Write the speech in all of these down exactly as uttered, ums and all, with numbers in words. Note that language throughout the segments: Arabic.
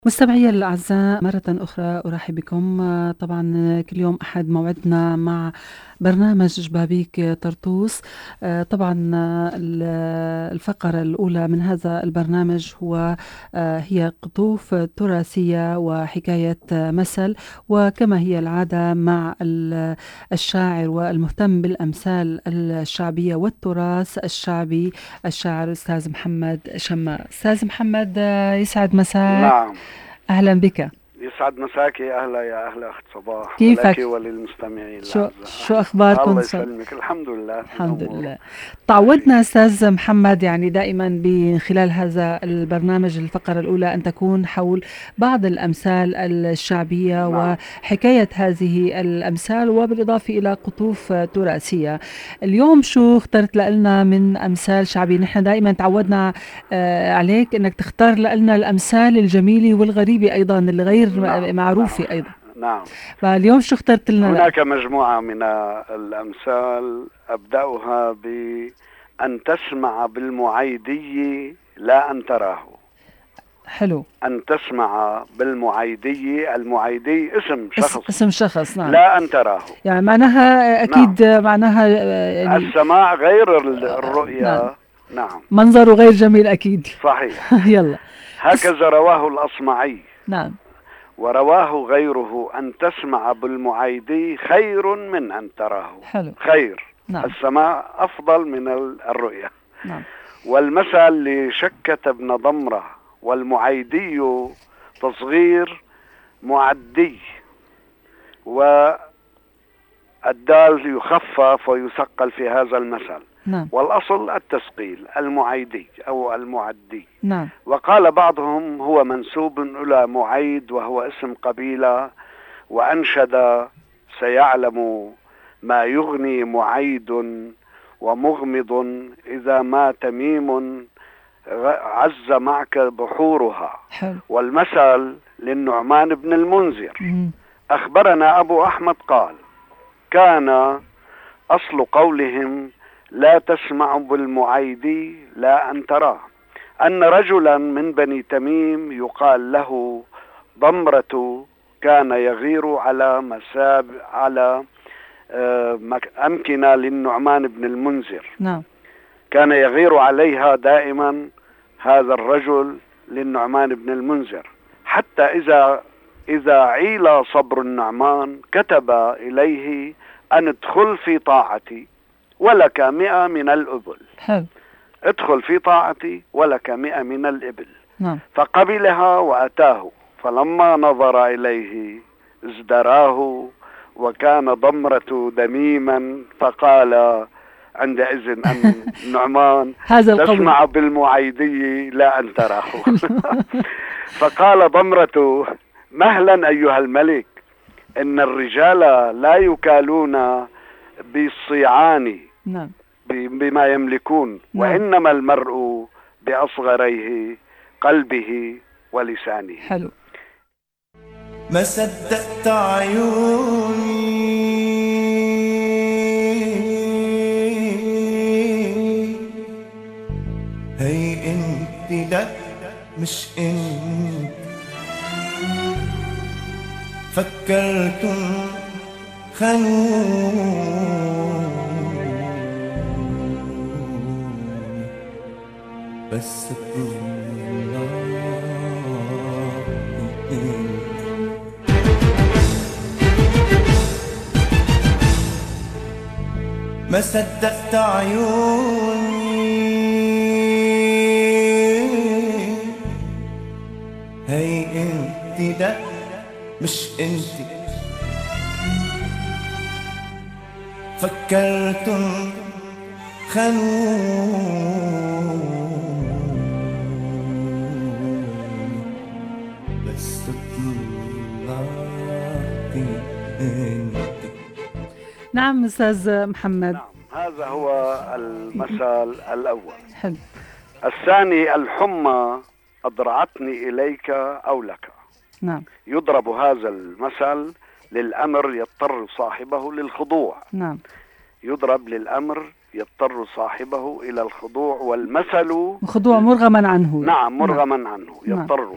مستمعي الأعزاء، مرة أخرى أرحب بكم. طبعا كل يوم أحد موعدنا مع برنامج شبابيك طرطوس. طبعا الفقرة الأولى من هذا البرنامج هو هي قطوف تراثية وحكاية مثل، وكما هي العادة مع الشاعر والمهتم بالأمثال الشعبية والتراث الشعبي الشاعر أستاذ محمد شماء. أستاذ محمد، يسعد مساك. نعم، أهلا بك. يسعد مساك. أهلا يا أهلا أخت صباح، كيفك؟ ولك وللمستمعين. شو شو أخباركم؟ الله يسلمك. الحمد لله. الحمد لله. تعودنا أستاذ محمد يعني دائما من خلال هذا البرنامج الفقرة الأولى أن تكون حول بعض الأمثال الشعبية. نعم. وحكاية هذه الأمثال وبالإضافة إلى قطوف تراثية. اليوم شو اخترت لنا من أمثال شعبية؟ نحن دائما تعودنا عليك أنك تختار لنا الأمثال الجميلة والغريبة أيضا الغير نعم. معروفة نعم. أيضا. نعم. فاليوم شو اخترت لنا؟ هناك مجموعة من الأمثال أبدأها بأن تسمع بالمعيدي لا أن تراه. حلو. أن تسمع بالمعيدي، المعيدي اسم شخص، اسم شخص. نعم. لا أن تراه، يعني معناها أكيد. نعم. معناها يعني السماع غير الرؤية. نعم. نعم. منظره غير جميل أكيد. صحيح. يلا. هكذا رواه الأصمعي. نعم. ورواه غيره أن تسمع بالمعيدي خير من أن تراه. حلو. خير. نعم. السماع أفضل من الرؤية. نعم. والمثل لشكة بن ضمرة، والمعيدي تصغير معدي، والدال يخفف ويثقل في هذا المثل. نعم. والأصل التثقيل، المعيدي أو المعدي. نعم. وقال بعضهم هو منسوب إلى معيد وهو اسم قبيلة، وأنشد سيعلم ما يغني معيد ومغمض إذا ما تميم عز معك بحورها. حلو. والمثل للنعمان بن المنذر. مم. أخبرنا أبو أحمد قال: كان أصل قولهم لا تسمع بالمعيدي لا أن تراه أن رجلا من بني تميم يقال له ضمرة كان يغير على مساب على أمكنة للنعمان بن المنذر. نعم. كان يغير عليها دائما هذا الرجل للنعمان بن المنذر، حتى إذا إذا عيل صبر النعمان كتب إليه أن ادخل في طاعتي ولك مئة من الإبل. حلو. ادخل في طاعتي ولك مئة من الإبل. نعم. فقبلها وأتاه، فلما نظر إليه ازدراه، وكان ضمرة دميما، فقال عندئذ أن النعمان تسمع بالمعيدي لا أن تراه. فقال ضمرة: مهلا أيها الملك، إن الرجال لا يكالون بالصيعان. نعم. بما يملكون. نعم. وإنما المرء بأصغريه قلبه ولسانه. حلو. ما صدقت عيوني هي انت، لا مش انت، فكرتم خانون بس ما صدقت عيوني هي انت، لا مش انت، فكرتم خانون بس طلعتي انت. نعم أستاذ محمد. نعم، هذا هو المثل الأول. حلو. الثاني: الحمى أضرعتني إليك أو لك. نعم. يضرب هذا المثل للأمر يضطر صاحبه للخضوع. نعم. يضرب للأمر يضطر صاحبه إلى الخضوع، والمثل خضوع مرغما عنه. نعم، مرغما عنه يضطر.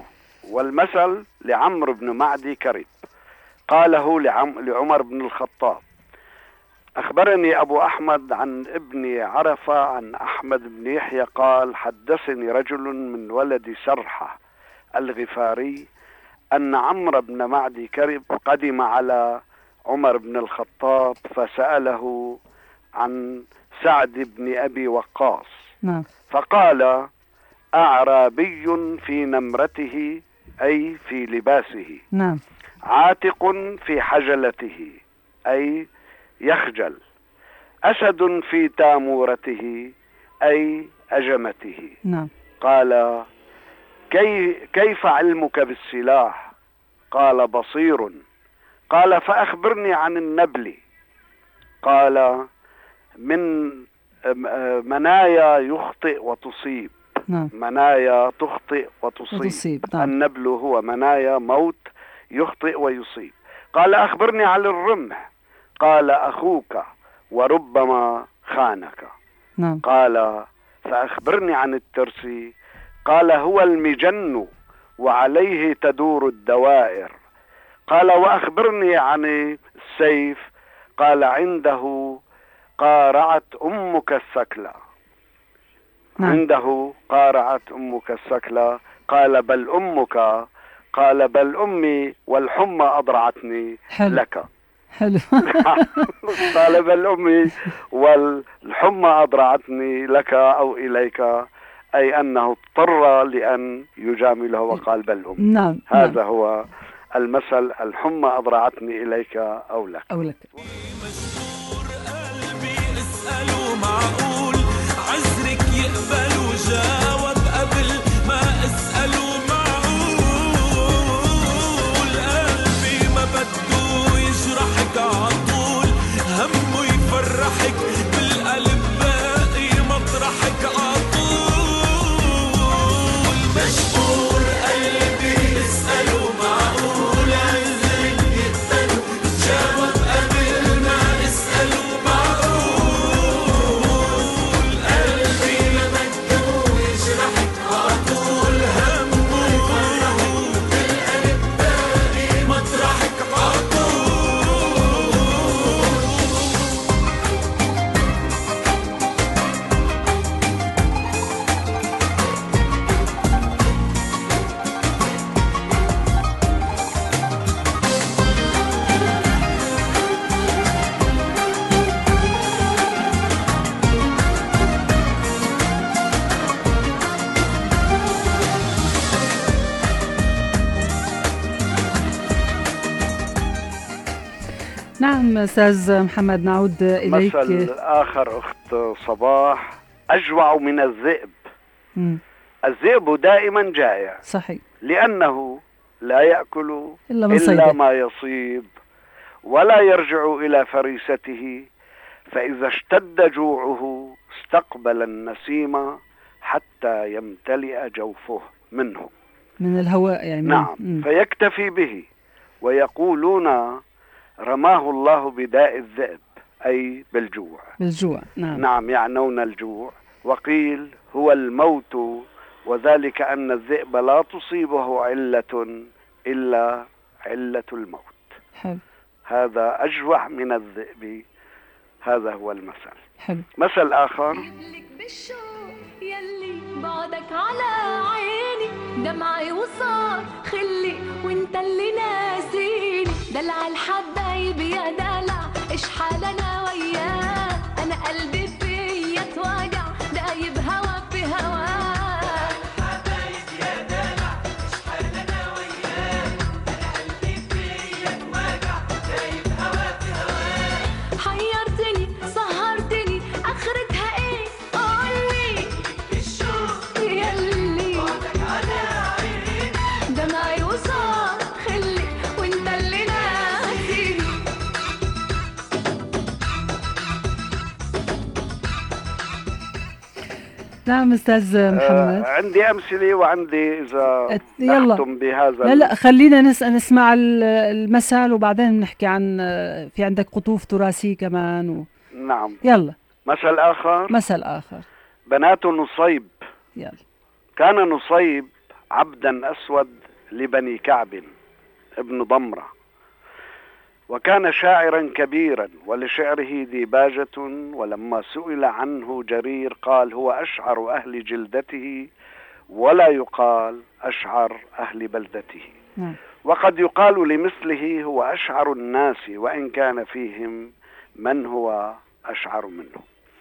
والمثل لعمرو بن معدي كرب قاله لعم لعمر بن الخطاب. أخبرني أبو أحمد عن ابن عرفة عن أحمد بن يحيى قال حدثني رجل من ولد سرحة الغفاري أن عمرو بن معدي كرب قدم على عمر بن الخطاب فسأله عن سعد بن أبي وقاص. نعم. فقال أعرابي في نمرته أي في لباسه. نعم. عاتق في حجلته أي يخجل. أسد في تامورته أي أجمته. نعم. قال كي كيف علمك بالسلاح؟ قال بصير. قال فأخبرني عن النبل. قال من منايا يخطئ وتصيب. نعم. منايا تخطئ وتصيب, وتصيب. نعم. النبل هو منايا موت يخطئ ويصيب. قال أخبرني عن الرمح. قال أخوك وربما خانك. نعم. قال فأخبرني عن الترس. قال هو المجن وعليه تدور الدوائر. قال وأخبرني عن السيف. قال عنده قارعت أمك السكلة. نعم. عنده قارعت أمك السكلة. قال بل أمك. قال بل أمي والحمى أضرعتني. حلو. لك. حلو. قال بل أمي والحمى أضرعتني لك أو إليك، أي أنه اضطر لأن يجامله وقال بل أمي. نعم. هذا نعم. هو المثل الحمى أضرعتني إليك أو لك. أو لك. مشهور قلبي اسأله معقول عذرك يقبل وجاوب قبل ما اسأله معقول. قلبي ما بده يجرحك عطول همه يفرحك بالقلب باقي مطرحك عطول. مشهور قلبي اسأله معقول عذرك يقبل وجاوب قبل ما اسأله معقول. قلبي ما بده يجرحك عطول همه يفرحك بالقلب باقي مطرحك عطول. نعم أستاذ محمد، نعود إليك. مثل آخر أخت صباح أجوع من الذئب. مم. الذئب دائما جائع صحيح. لأنه لا يأكل إلا من إلا صيده. ما يصيب ولا يرجع إلى فريسته، فإذا اشتد جوعه استقبل النسيم حتى يمتلئ جوفه منه. من الهواء يعني. نعم. مم. فيكتفي به ويقولون رماه الله بداء الذئب أي بالجوع. بالجوع. نعم. نعم يعنون الجوع. وقيل هو الموت، وذلك أن الذئب لا تصيبه علة إلا علة الموت. حلو. هذا أجوع من الذئب. هذا هو المثل. حلو. مثل آخر لك بالشوق يلي بعدك على عيني دمعي وصار خلي وانت اللي ناسيني دلع الحبايب يا دلع ايش حالنا وياه انا قلبي فيا توجع دايب هوا في هواه الحبايب يا دلع ايش حالنا وياه انا قلبي فيا توجع دايب هوا في هواه حيرتني سهرتني اخرتها ايه قولي بالشوق يلي بعدك على عيني دمعي وصار خلي وانت اللي ناسيني. نعم أستاذ محمد. آه عندي أمثلة وعندي إذا أت- يلا. نختم بهذا. لا لا خلينا نس- نسمع ال- المثل وبعدين نحكي عن في عندك قطوف تراثية كمان و... نعم. يلا مثل آخر مثل آخر. بنات نصيب. يلا. كان نصيب عبدا أسود لبني كعب ابن ضمرة، وكان شاعرا كبيرا ولشعره ديباجة. ولما سئل عنه جرير قال: هو أشعر أهل جلدته ولا يقال أشعر أهل بلدته. نعم. وقد يقال لمثله هو أشعر الناس وإن كان فيهم من هو أشعر منه.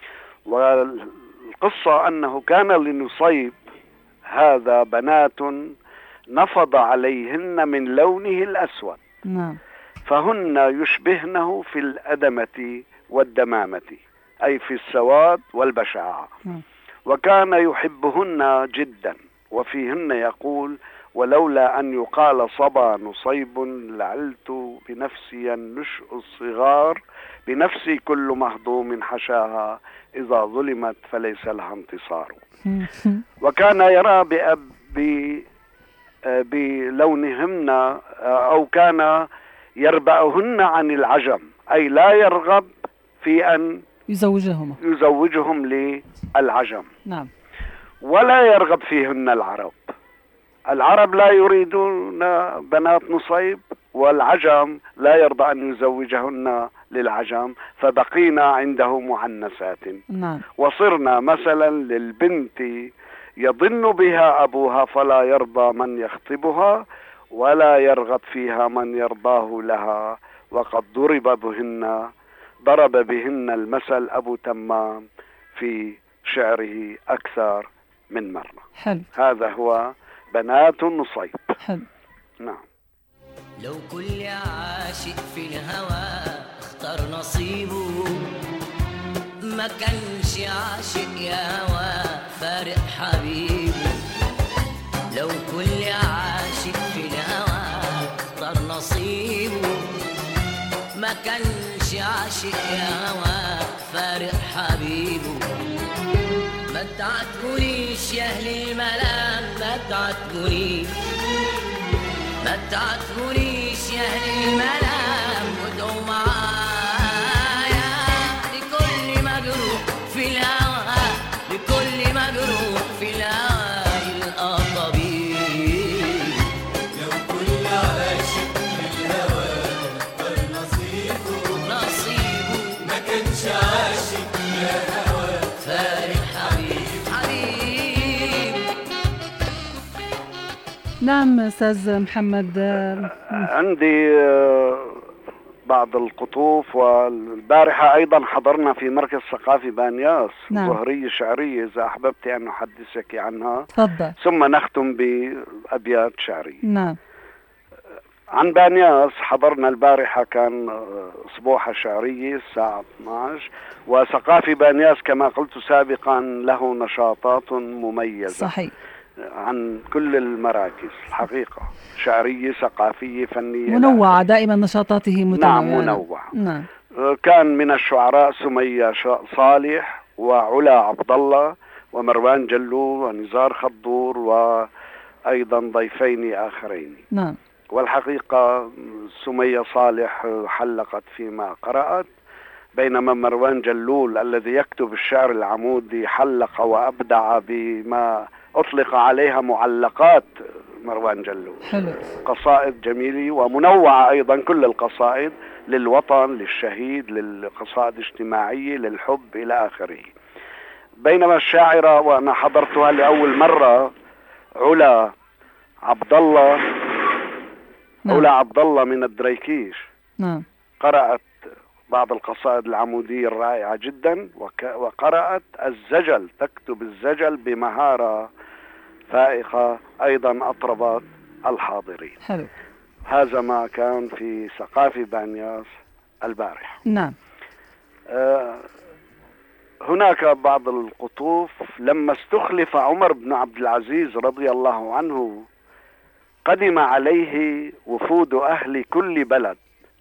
والقصة أنه كان لنصيب هذا بنات نفض عليهن من لونه الأسود، نعم. فهن يشبهنه في الأدمة والدمامة، أي في السواد والبشاعة. نعم. وكان يحبهن جدا، وفيهن يقول: ولولا أن يقال صبا نصيب لعلت بنفسي النشء الصغار، بنفسي كل مهضوم حشاها إذا ظلمت فليس لها انتصار. وكان يرى بأب بلونهن أو كان يربأهن عن العجم، أي لا يرغب في أن يزوجهم يزوجهم للعجم. نعم. ولا يرغب فيهن العرب. العرب لا يريدون بنات نصيب، والعجم لا يرضى أن يزوجهن للعجم، فبقينا عنده معنسات. نعم. وصرنا مثلا للبنت يضن بها أبوها فلا يرضى من يخطبها، ولا يرغب فيها من يرضاه لها، وقد ضرب بهن ضرب بهن المثل أبو تمام في شعره أكثر من مرة. حلو. هذا هو بنات نصيب. حلو. نعم. لو كل عاشق في الهوى اختار نصيبه، ما كانش عاشق يا هوى فارق حبيبه. لو كل عاشق في الهوى اختار نصيبه، ما كانش عاشق يا هوى فارق حبيبه. ما تعاتبونيش يا اهل الملام، ما تعاتبونيش ما تعاتبونيش يا اهل الملام، ودعوا معايا لكل مجروح في الهوى، لكل مجروح في الهوى يلقى طبيب. لو كل عاشق في الهوى اختار نصيبه، نصيبه ما كانش عاشق يا هوى فارق حبيب حبيب. نعم أستاذ محمد. عندي بعض القطوف، والبارحة أيضا حضرنا في مركز ثقافي بانياس نعم. ظهرية شعرية، إذا أحببت أن أحدثك عنها، تفضل. ثم نختم بأبيات شعرية. نعم. عن بانياس حضرنا البارحة، كان أسبوعة شعرية الساعة اثنعش، وثقافي بانياس كما قلت سابقا له نشاطات مميزة. صحيح. عن كل المراكز الحقيقة، شعرية ثقافية فنية منوعة دائما نشاطاته متنوعة. نعم منوعة. نعم. كان من الشعراء سمية صالح وعلا عبد الله ومروان جلو ونزار خضور وأيضا ضيفين آخرين. نعم. والحقيقة سمية صالح حلقت فيما قرأت، بينما مروان جلول الذي يكتب الشعر العمودي حلق وأبدع بما أطلق عليها معلقات مروان جلول. حلو. قصائد جميلة ومنوعة أيضا، كل القصائد للوطن، للشهيد، للقصائد اجتماعية، للحب إلى آخره. بينما الشاعرة وأنا حضرتها لأول مرة علا عبد الله. نعم. علا عبد الله من الدريكيش. نعم. قرأت بعض القصائد العمودية الرائعة جدا، وك... وقرأت الزجل، تكتب الزجل بمهارة فائقة، أيضا أطربت الحاضرين. حلو. هذا ما كان في ثقافي بانياس البارحة. نعم. آه هناك بعض القطوف. لما استخلف عمر بن عبد العزيز رضي الله عنه قدم عليه وفود أهل كل بلد،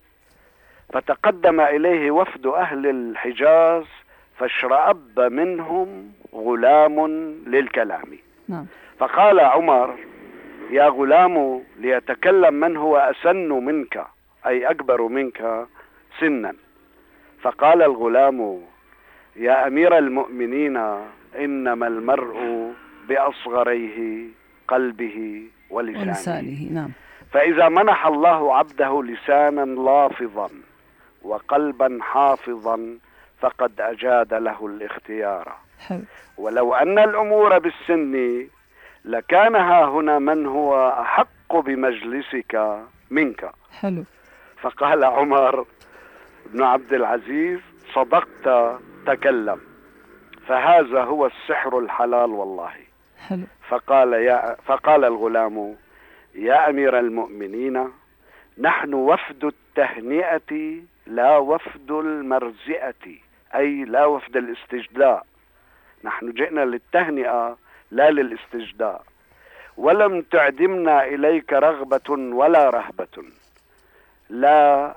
فتقدم إليه وفد أهل الحجاز فاشرأب منهم غلام للكلام. نعم. فقال عمر: يا غلام ليتكلم من هو أسن منك، أي أكبر منك سنا. فقال الغلام: يا أمير المؤمنين إنما المرء بأصغريه قلبه ولسانه, ولسانه. نعم. فإذا منح الله عبده لسانا لافظا وقلبا حافظا فقد أجاد له الاختيار. حلو. ولو أن الأمور بالسن لكان ها هنا من هو أحق بمجلسك منك. حلو. فقال عمر بن عبد العزيز صدقت تكلم، فهذا هو السحر الحلال والله. حلو. فقال يا فقال الغلام يا أمير المؤمنين نحن وفد التهنئة لا وفد المرزئة، أي لا وفد الاستجداء، نحن جئنا للتهنئة لا للاستجداء، ولم تعدمنا إليك رغبة ولا رهبة، لا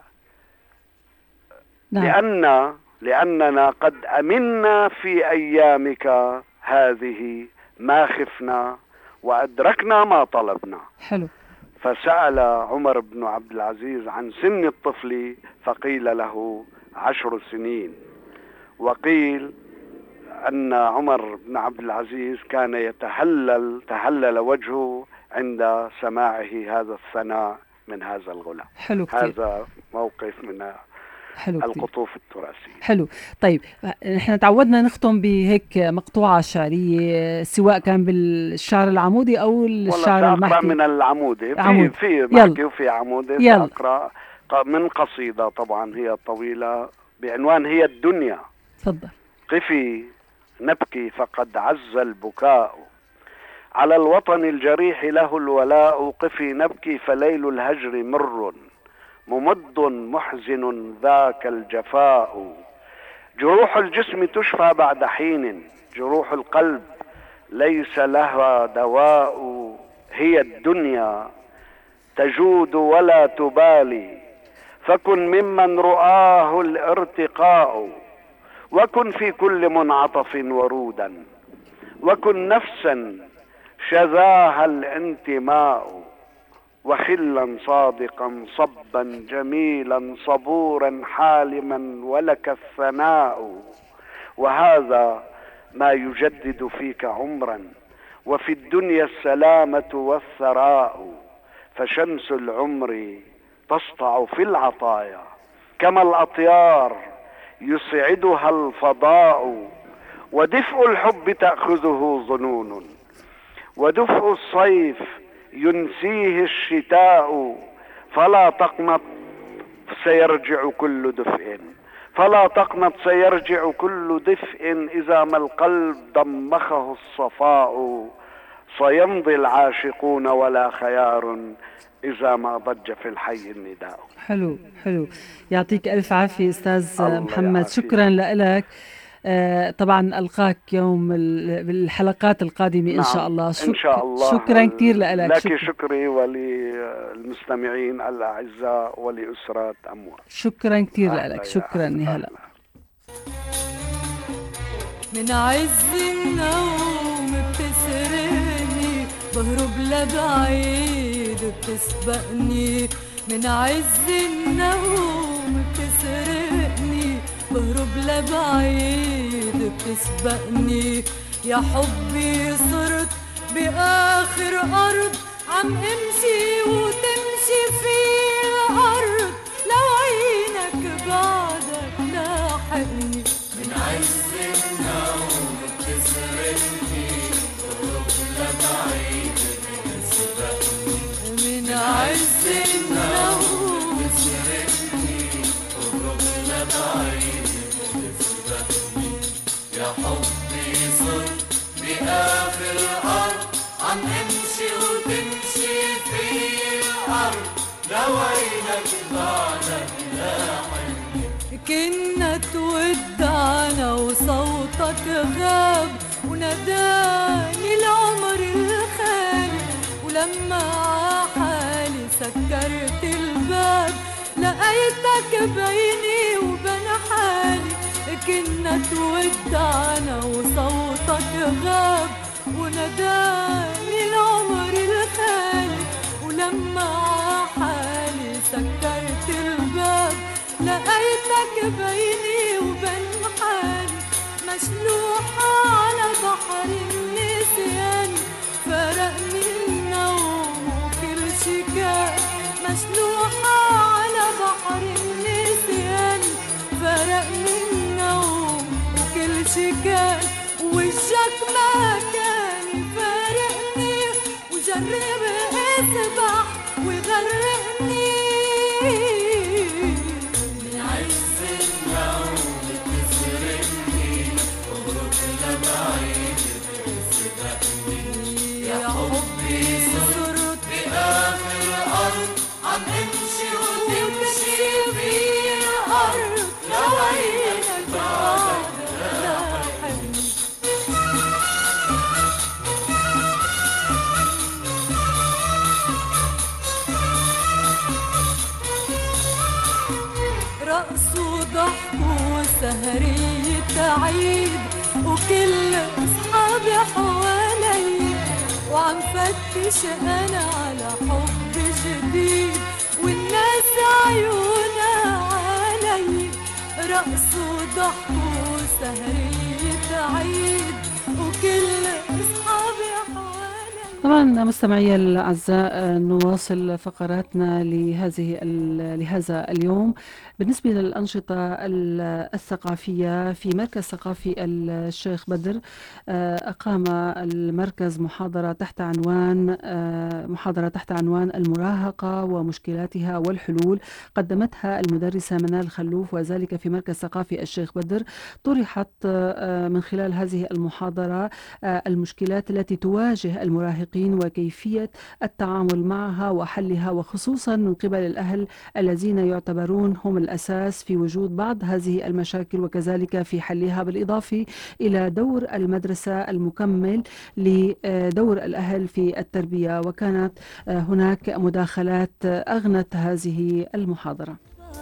نعم. لأن لأننا قد أمنا في أيامك هذه ما خفنا وأدركنا ما طلبنا. حلو. فسأل عمر بن عبد العزيز عن سن الطفل فقيل له عشر سنين، وقيل أن عمر بن عبد العزيز كان يتهلل تهلل وجهه عند سماعه هذا الثناء من هذا الغلام. حلو كتير. هذا موقف من حلو القطوف التراثية. حلو. طيب نحن تعودنا نختم بهيك مقطوعة شعرية سواء كان بالشعر العمودي أو الشعر المحكي. من العمودي، عمود. في في محكي وفي عمودي. يلا. سأقرأ من قصيدة طبعا هي طويلة بعنوان هي الدنيا. تفضل. قفي نبكي فقد عز البكاء على الوطن الجريح له الولاء، قفي نبكي فليل الهجر مر ممد محزن ذاك الجفاء، جروح الجسم تشفى بعد حين جروح القلب ليس لها دواء، هي الدنيا تجود ولا تبالي فكن ممن رآه الارتقاء، وكن في كل منعطف ورودا وكن نفسا شذاها الانتماء، وخلا صادقا صبا جميلا صبورا حالما ولك الثناء، وهذا ما يجدد فيك عمرا وفي الدنيا السلامة والثراء، فشمس العمر تسطع في العطايا كما الأطيار يسعدها الفضاء، ودفء الحب تأخذه ظنون ودفء الصيف ينسيه الشتاء، فلا تقنط سيرجع كل دفء فلا تقنط سيرجع كل دفء إذا ما القلب ضمخه الصفاء، سيمضي العاشقون ولا خيار إذا ما ضج في الحي النداء. حلو حلو. يعطيك ألف عافية أستاذ محمد. يعافيك. شكرا لك. آه طبعا ألقاك يوم بالحلقات القادمة إن نعم. شاء الله. شك... إن شاء الله. شكرا كثير لك. لك شكرا. شكري وللمستمعين الأعزاء ولأسرة أموال. شكرا كثير لك. شكرا. هلا من عز النوم بتسرقني بهرب لبعيد بتسبقني، من عز النوم بتسرقني بهرب لبعيد بتسبقني، يا حبي صرت بآخر أرض عم امشي وتمشي في الأرض لو عينك بعدك لاحقني، من عز النوم بتسرقني بهرب لبعيد بتسبقني، من عز النوم بتسرقني بهرب لبعيد بتسبقني، يا حبي صرت بآخر أرض عم امشي وتمشي في الأرض لو عينك بعدك لاحقني، كنا تودعنا وصوتك غاب ونداني العمر الخالي، ولما عحالي سكرت الباب لقيتك بيني وبين حالي، كنا تودعنا وصوتك غاب ونداني العمر الخالي، ولما عحالي سكرت الباب لقيتك بيني وبين حالي، مشلوحة على بحر النسيان فرقني النوم مشلوحة على بحر النسيان، فرقني النوم وكل شي كان وجهك ما كان يفارقني، وجرب اسبح ويغرقني من عز النوم تسرقني، اهرب لبعيد تسبقني، يا حبي صرت بآخر الأرض، عم امشي وتمشي في الأرض، لو عينك بعدك لاحقني. رقص وضحك وسهرية عيد، وكل أصحابي حوالي، وعم فتش أنا على حب جديد، والناس عيونها علي. رقص وضحك وسهرية عيد، وكل أصحابي حوالي. طبعا مستمعي الأعزاء، نواصل فقراتنا لهذه لهذا اليوم. بالنسبة للأنشطة الثقافية، في مركز ثقافي الشيخ بدر أقام المركز محاضرة تحت عنوان محاضرة تحت عنوان المراهقة ومشكلاتها والحلول، قدمتها المدرسة منال خلوف، وذلك في مركز ثقافي الشيخ بدر. طرحت من خلال هذه المحاضرة المشكلات التي تواجه المراهقين وكيفية التعامل معها وحلها، وخصوصا من قبل الأهل الذين يعتبرون هم الأساس في وجود بعض هذه المشاكل وكذلك في حلها، بالإضافة إلى دور المدرسة المكمل لدور الأهل في التربية. وكانت هناك مداخلات أغنت هذه المحاضرة.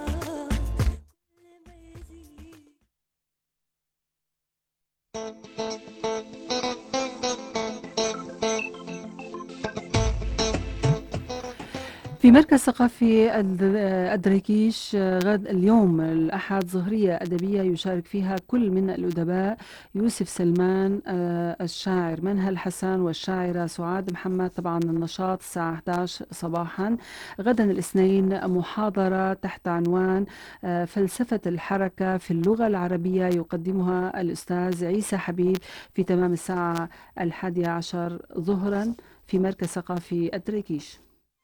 في مركز ثقافي الدريكيش غد اليوم الأحد ظهرية أدبية يشارك فيها كل من الأدباء يوسف سلمان الشاعر، منهى الحسن والشاعرة سعاد محمد. طبعا النشاط الساعة إحدى عشرة صباحا. غدا الاثنين محاضرة تحت عنوان فلسفة الحركة في اللغة العربية يقدمها الأستاذ عيسى حبيب في تمام الساعة الحادية عشر ظهرا في مركز ثقافي الدريكيش.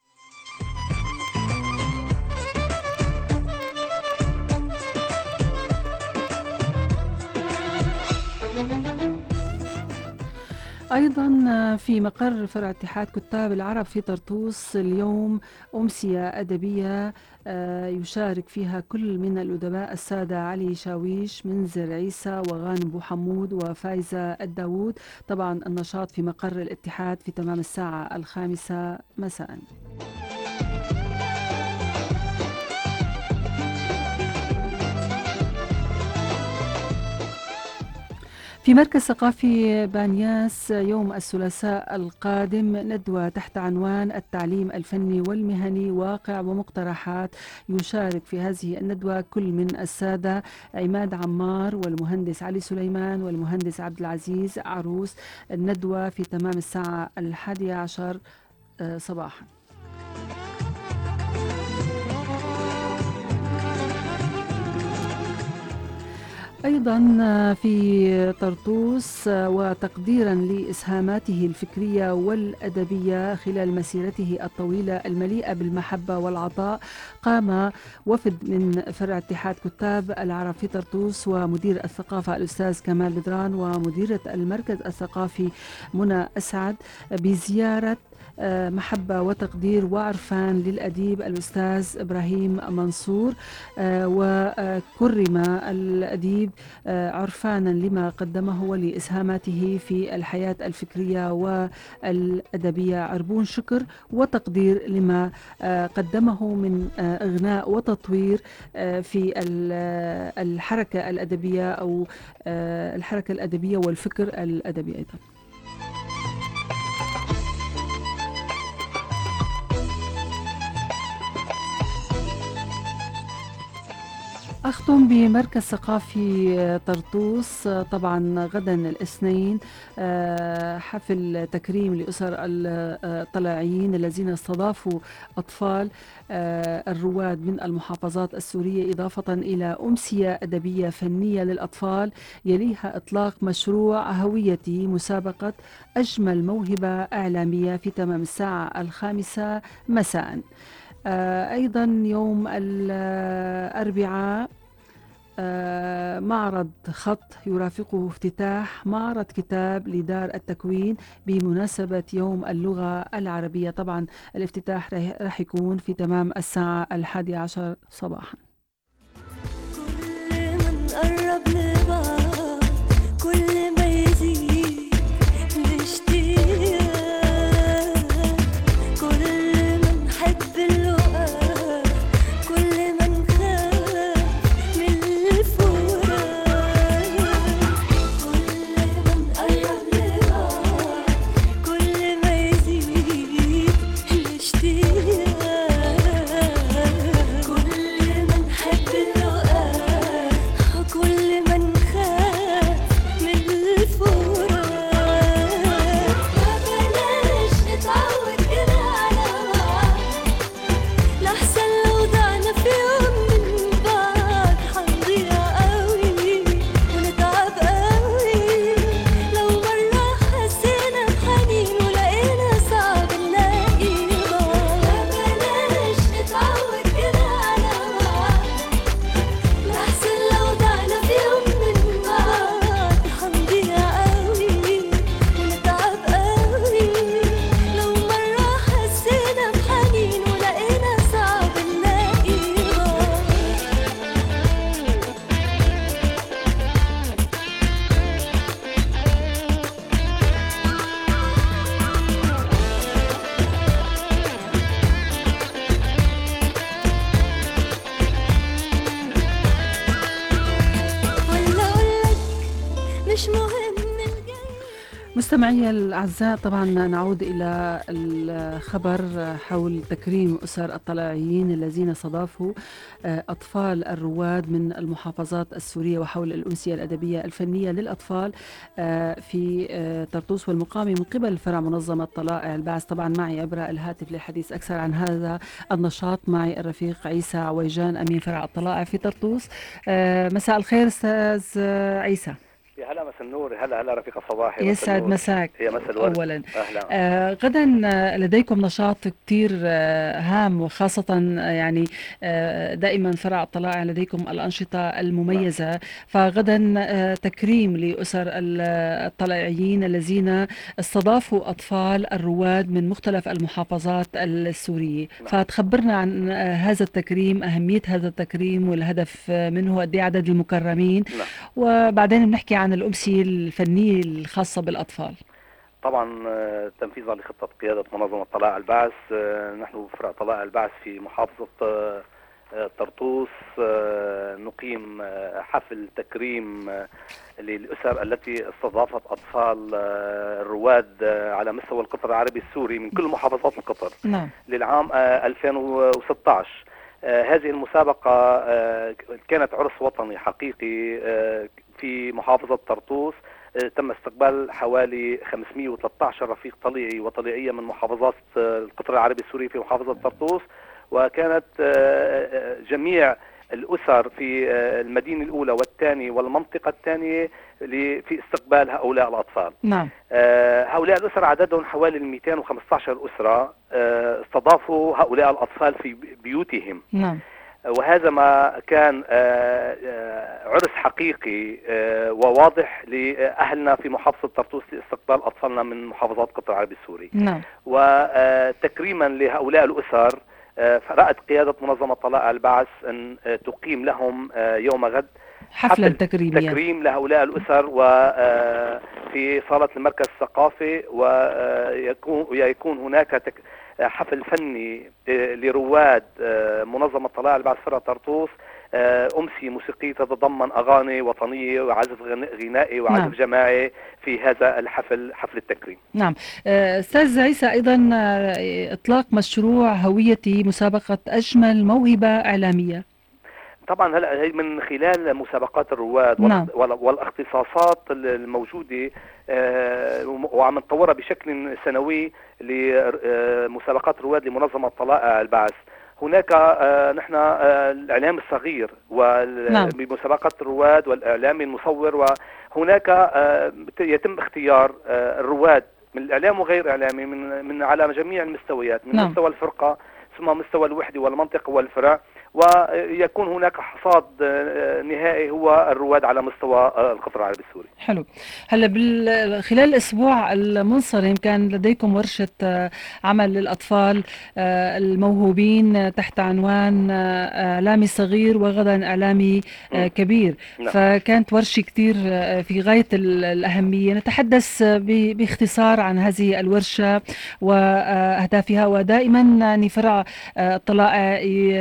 أيضا في مقر فرع اتحاد كتاب العرب في طرطوس اليوم أمسية أدبية يشارك فيها كل من الأدباء السادة علي شاويش، منذر عيسى، وغانم بو حمود، وفايزة الداود. طبعا النشاط في مقر الاتحاد في تمام الساعة الخامسة مساء. في مركز ثقافي بانياس يوم الثلاثاء القادم ندوة تحت عنوان التعليم الفني والمهني واقع ومقترحات. يشارك في هذه الندوة كل من السادة عماد عمار والمهندس علي سليمان والمهندس عبد العزيز عروس. الندوة في تمام الساعة الحادية عشر صباحا. أيضا في طرطوس، وتقديرا لإسهاماته الفكرية والأدبية خلال مسيرته الطويلة المليئة بالمحبة والعطاء، قام وفد من فرع اتحاد كتاب العرب في طرطوس ومدير الثقافة الأستاذ كمال بدران ومديرة المركز الثقافي منى أسعد بزيارة محبة وتقدير وعرفان للأديب الأستاذ إبراهيم منصور. وكرم الأديب عرفانا لما قدمه ولإسهاماته في الحياة الفكرية والأدبية. عربون شكر وتقدير لما قدمه من إغناء وتطوير في الحركة الأدبية أو الحركة الأدبية والفكر الأدبي. أيضا أختم بمركز ثقافي طرطوس. طبعا غدا الاثنين حفل تكريم لأسر الطلاعيين الذين استضافوا أطفال الرواد من المحافظات السورية، إضافة إلى أمسية أدبية فنية للأطفال يليها إطلاق مشروع هويتي مسابقة أجمل موهبة إعلامية في تمام الساعة الخامسة مساء. آه أيضا يوم الأربعاء آه معرض خط يرافقه افتتاح معرض كتاب لدار التكوين بمناسبة يوم اللغة العربية. طبعا الافتتاح راح يكون في تمام الساعة الحادية عشر صباحا. كل ما نقرب لبعض كل ما يزيد الاشتياق، كل ما نحب اللقاء كل ما نخاف من الفراق، كل ما نقرب لبعض كل ما يزيد الاشتياق، كل ما نحب اللقاء كل ما نخاف من الفراق. ما بلاش نتعود كده على بعض، لحسن لو ضعنا في يوم من بعض حنضيع قوي ونتعب قوي. لو مرة حسينا بحنين ولقينا صعب نلاقي بعض، ما بلاش نتعود كده على بعض، لحسن لو ضعنا في يوم من بعض حنضيع قوي ونتعب قوي. لو مرة حسينا بحنين ولقينا صعب نلاقي بعض. ولا أقولك مش مهم الجاي. مستمعي الأعزاء، طبعا نعود إلى الخبر حول تكريم أسر الطلاعيين الذين استضافوا أطفال الرواد من المحافظات السورية وحول الأمسية الأدبية الفنية للأطفال في طرطوس والمقام من قبل فرع منظمة طلائع البعث. طبعا معي عبر الهاتف للحديث أكثر عن هذا النشاط معي الرفيق عيسى عويجان أمين فرع الطلائع في طرطوس. مساء الخير أستاذ عيسى. يا هلا مساء النور. هلا هلا رفيقة صباحي. يسعد مساك. يا مساء الورد. أولا أهلا. آه غدا آه، لديكم نشاط كتير آه هام، وخاصة آه يعني آه دائما فرع الطلائع لديكم الأنشطة المميزة. فغدا آه تكريم لأسر ال- الطلائعيين الذين استضافوا أطفال الرواد من مختلف المحافظات السورية. فتخبرنا عن آه هذا التكريم، أهمية هذا التكريم والهدف آه منه، قد إيه عدد المكرمين، نعم. وبعدين بنحكي عن الأمسية الفنية الخاصة بالأطفال. طبعا آه، تنفيذا لخطة قيادة منظمة طلائع البعث، آه، نحن فرع طلائع البعث في محافظة آه، آه، طرطوس آه، نقيم آه، حفل تكريم آه، للأسر التي استضافت أطفال آه، الرواد آه، على مستوى القطر العربي السوري من كل محافظات القطر نعم. للعام آه، ألفين وستة عشر. آه، هذه المسابقة آه، كانت عرس وطني حقيقي آه، في محافظة طرطوس. آه، تم استقبال حوالي خمسمئة وثلاثة عشر رفيق طليعي وطليعية من محافظات آه، القطر العربي السوري في محافظة طرطوس، وكانت آه، آه، جميع الأسر في آه، المدينة الأولى والثانية والمنطقة الثانية ل- في استقبال هؤلاء الأطفال. نعم. آه، هؤلاء الأسر عددهم حوالي مئتين وخمسة عشر أسرة آه، استضافوا هؤلاء الأطفال في بيوتهم. نعم. وهذا ما كان آه، آه، عرس حقيقي آه، وواضح لأهلنا في محافظة طرطوس لاستقبال أطفالنا من محافظات قطر العربي السوري. نعم. وتكريما لهؤلاء الأسر آه، رأت قيادة منظمة طلائع البعث أن آه، تقيم لهم آه، يوم غد حفلا تكريميا. تكريم لهؤلاء الأسر وفي صالة المركز الثقافي، ويكون يكون هناك تك حفل فني لرواد منظمة طلائع البعث فرع طرطوس، أمسي موسيقي تتضمن أغاني وطنية وعزف غنائي وعزف نعم. جماعي في هذا الحفل، حفل التكريم. نعم. أستاذ عيسى، أيضا إطلاق مشروع هويتي مسابقة أجمل موهبة إعلامية. طبعا هلا هي من خلال مسابقات الرواد نعم. والاختصاصات الموجوده، وعم نطورها بشكل سنوي لمسابقات الرواد لمنظمه طلائع البعث. هناك نحن الاعلام الصغير وبمسابقات الرواد والاعلام المصور، وهناك يتم اختيار الرواد من الاعلام وغير اعلامي من من على جميع المستويات، من نعم. مستوى الفرقه ثم مستوى الوحده والمنطقه والفرع، ويكون هناك حصاد نهائي هو الرواد على مستوى القطر العربي السوري. حلو. هلا بال... خلال الاسبوع المنصرم كان لديكم ورشه عمل للاطفال الموهوبين تحت عنوان اعلامي صغير وغدا اعلامي كبير. م. فكانت ورشه كثير في غايه الاهميه. نتحدث ب... باختصار عن هذه الورشه واهدافها، ودائما يعني فرع الطلائع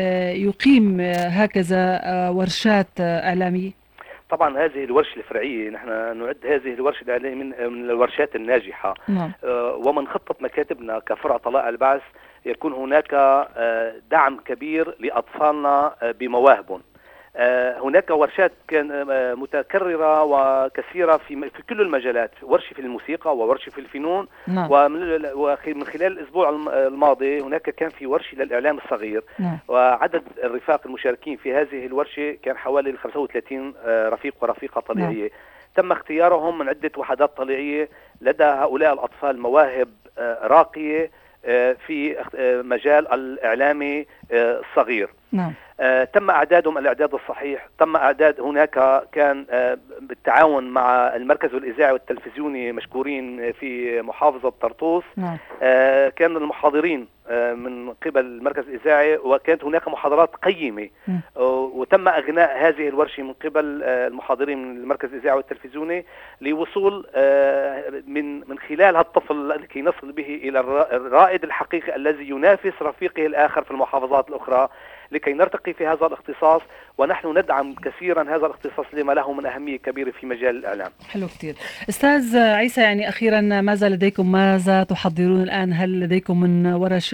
يقيم هكذا ورشات إعلامية. طبعا هذه الورشة الفرعية نحن نعد هذه الورشة الإعلامية من من الورشات الناجحة. نعم. ومن خطة مكاتبنا كفرع طلائع البعث يكون هناك دعم كبير لأطفالنا بمواهبهم. هناك ورشات كان متكررة وكثيرة في في كل المجالات، ورشة في الموسيقى وورشة في الفنون. نعم. ومن خلال الأسبوع الماضي هناك كان في ورشة للإعلام الصغير. نعم. وعدد الرفاق المشاركين في هذه الورشة كان حوالي خمسة وثلاثين رفيق ورفيقة طليعية. نعم. تم اختيارهم من عدة وحدات طليعية لدى هؤلاء الأطفال مواهب راقية في مجال الإعلامي الصغير. نعم. آه تم اعدادهم الاعداد الصحيح، تم اعداد هناك كان آه بالتعاون مع المركز الاذاعي والتلفزيوني مشكورين في محافظه طرطوس. نعم. آه كان المحاضرين آه من قبل المركز الاذاعي، وكانت هناك محاضرات قيمه. آه وتم اغناء هذه الورشه من قبل آه المحاضرين من المركز الاذاعي والتلفزيوني لوصول آه من من خلال هالطفل لكي نصل به الى الرائد الحقيقي الذي ينافس رفيقه الاخر في المحافظات الاخرى، لكي نرتقي في هذا الاختصاص. ونحن ندعم كثيرا هذا الاختصاص لما له من أهمية كبيرة في مجال الإعلام. حلو كتير. أستاذ عيسى، يعني أخيرا ماذا لديكم، ماذا تحضرون الآن؟ هل لديكم من ورش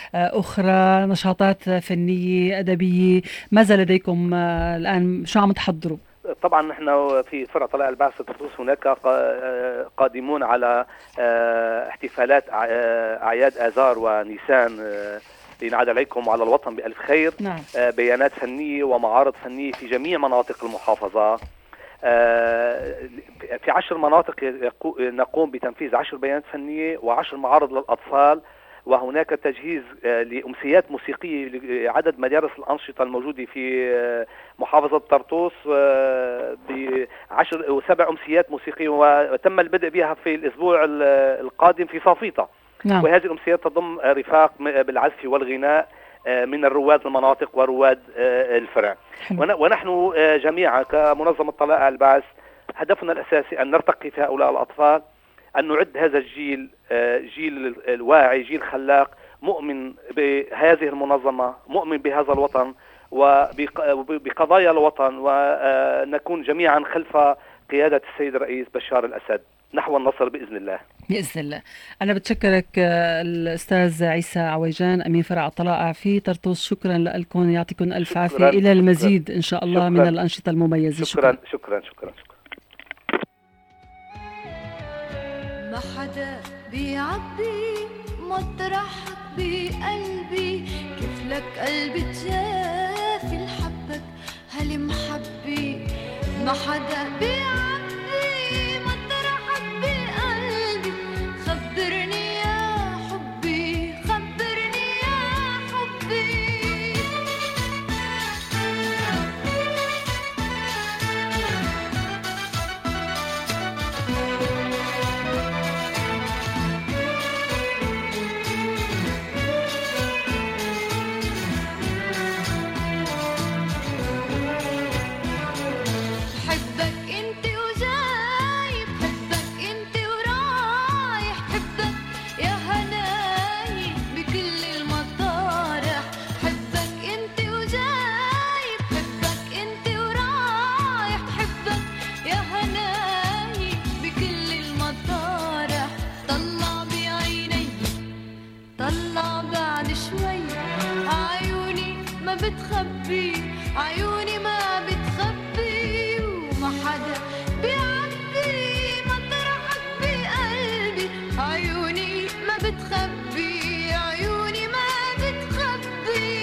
أخرى، نشاطات فنية أدبية؟ ماذا لديكم الآن؟ شو عم تحضروا؟ طبعا نحن في فرع طلائع البعث طرطوس هناك قادمون على احتفالات أعياد آذار ونيسان، ينعاد عليكم وعلى الوطن بألف خير. نعم. بيانات فنية ومعارض فنية في جميع مناطق المحافظة. في عشر مناطق نقوم بتنفيذ عشر بيانات فنية وعشر معارض للأطفال، وهناك تجهيز لأمسيات موسيقية لعدد مدارس الأنشطة الموجودة في محافظة طرطوس بعشر وسبع أمسيات موسيقية، وتم البدء بها في الأسبوع القادم في صافيطة. نعم. وهذه الأمسيات تضم رفاق بالعزف والغناء من الرواد المناطق ورواد الفرع. ونحن جميعا كمنظمة طلائع البعث هدفنا الأساسي أن نرتقي في هؤلاء الأطفال، أن نعد هذا الجيل جيل الواعي، جيل خلاق، مؤمن بهذه المنظمة، مؤمن بهذا الوطن وبقضايا الوطن، ونكون جميعا خلف قيادة السيد الرئيس بشار الأسد نحو النصر بإذن الله. بإذن الله. أنا بتشكرك الأستاذ عيسى عويجان، أمين فرع الطلائع في طرطوس. شكرا لكم، يعطيكم ألف عافية. إلى المزيد إن شاء الله شكرا. من الأنشطة المميزة. شكرا شكرا شكرا, شكرا. ما حدا بيعبي مطرحك بقلبي، كيف لك قلبي تجافي لحبك هالمحبي. ما حدا بيعبي مطرحك بقلبي، خبرني يا حبي، خبرني يا حبي. حبك انت وجودك ما بتخبي، عيوني ما بتخبي، وما حدا بيعبي مطرحك بقلبي. عيوني ما بتخبي، عيوني ما بتخبي.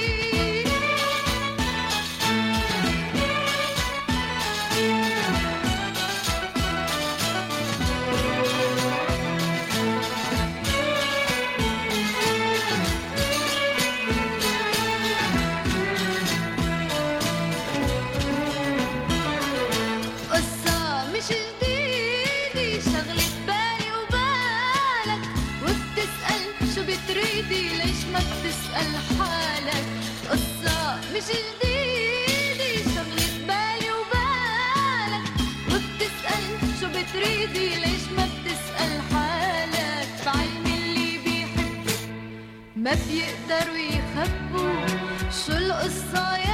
قصة مش جديدة شغلت بالي وبالك، وبتسأل شو بتريدي ليش ما بتسأل حالك. قصة مش جديدة شغلت بالي وبالك، وبتسأل شو بتريدي ليش ما بتسأل حالك. بعلم اللي بيحبوا ما بيقدروا يخبوا شو القصة يا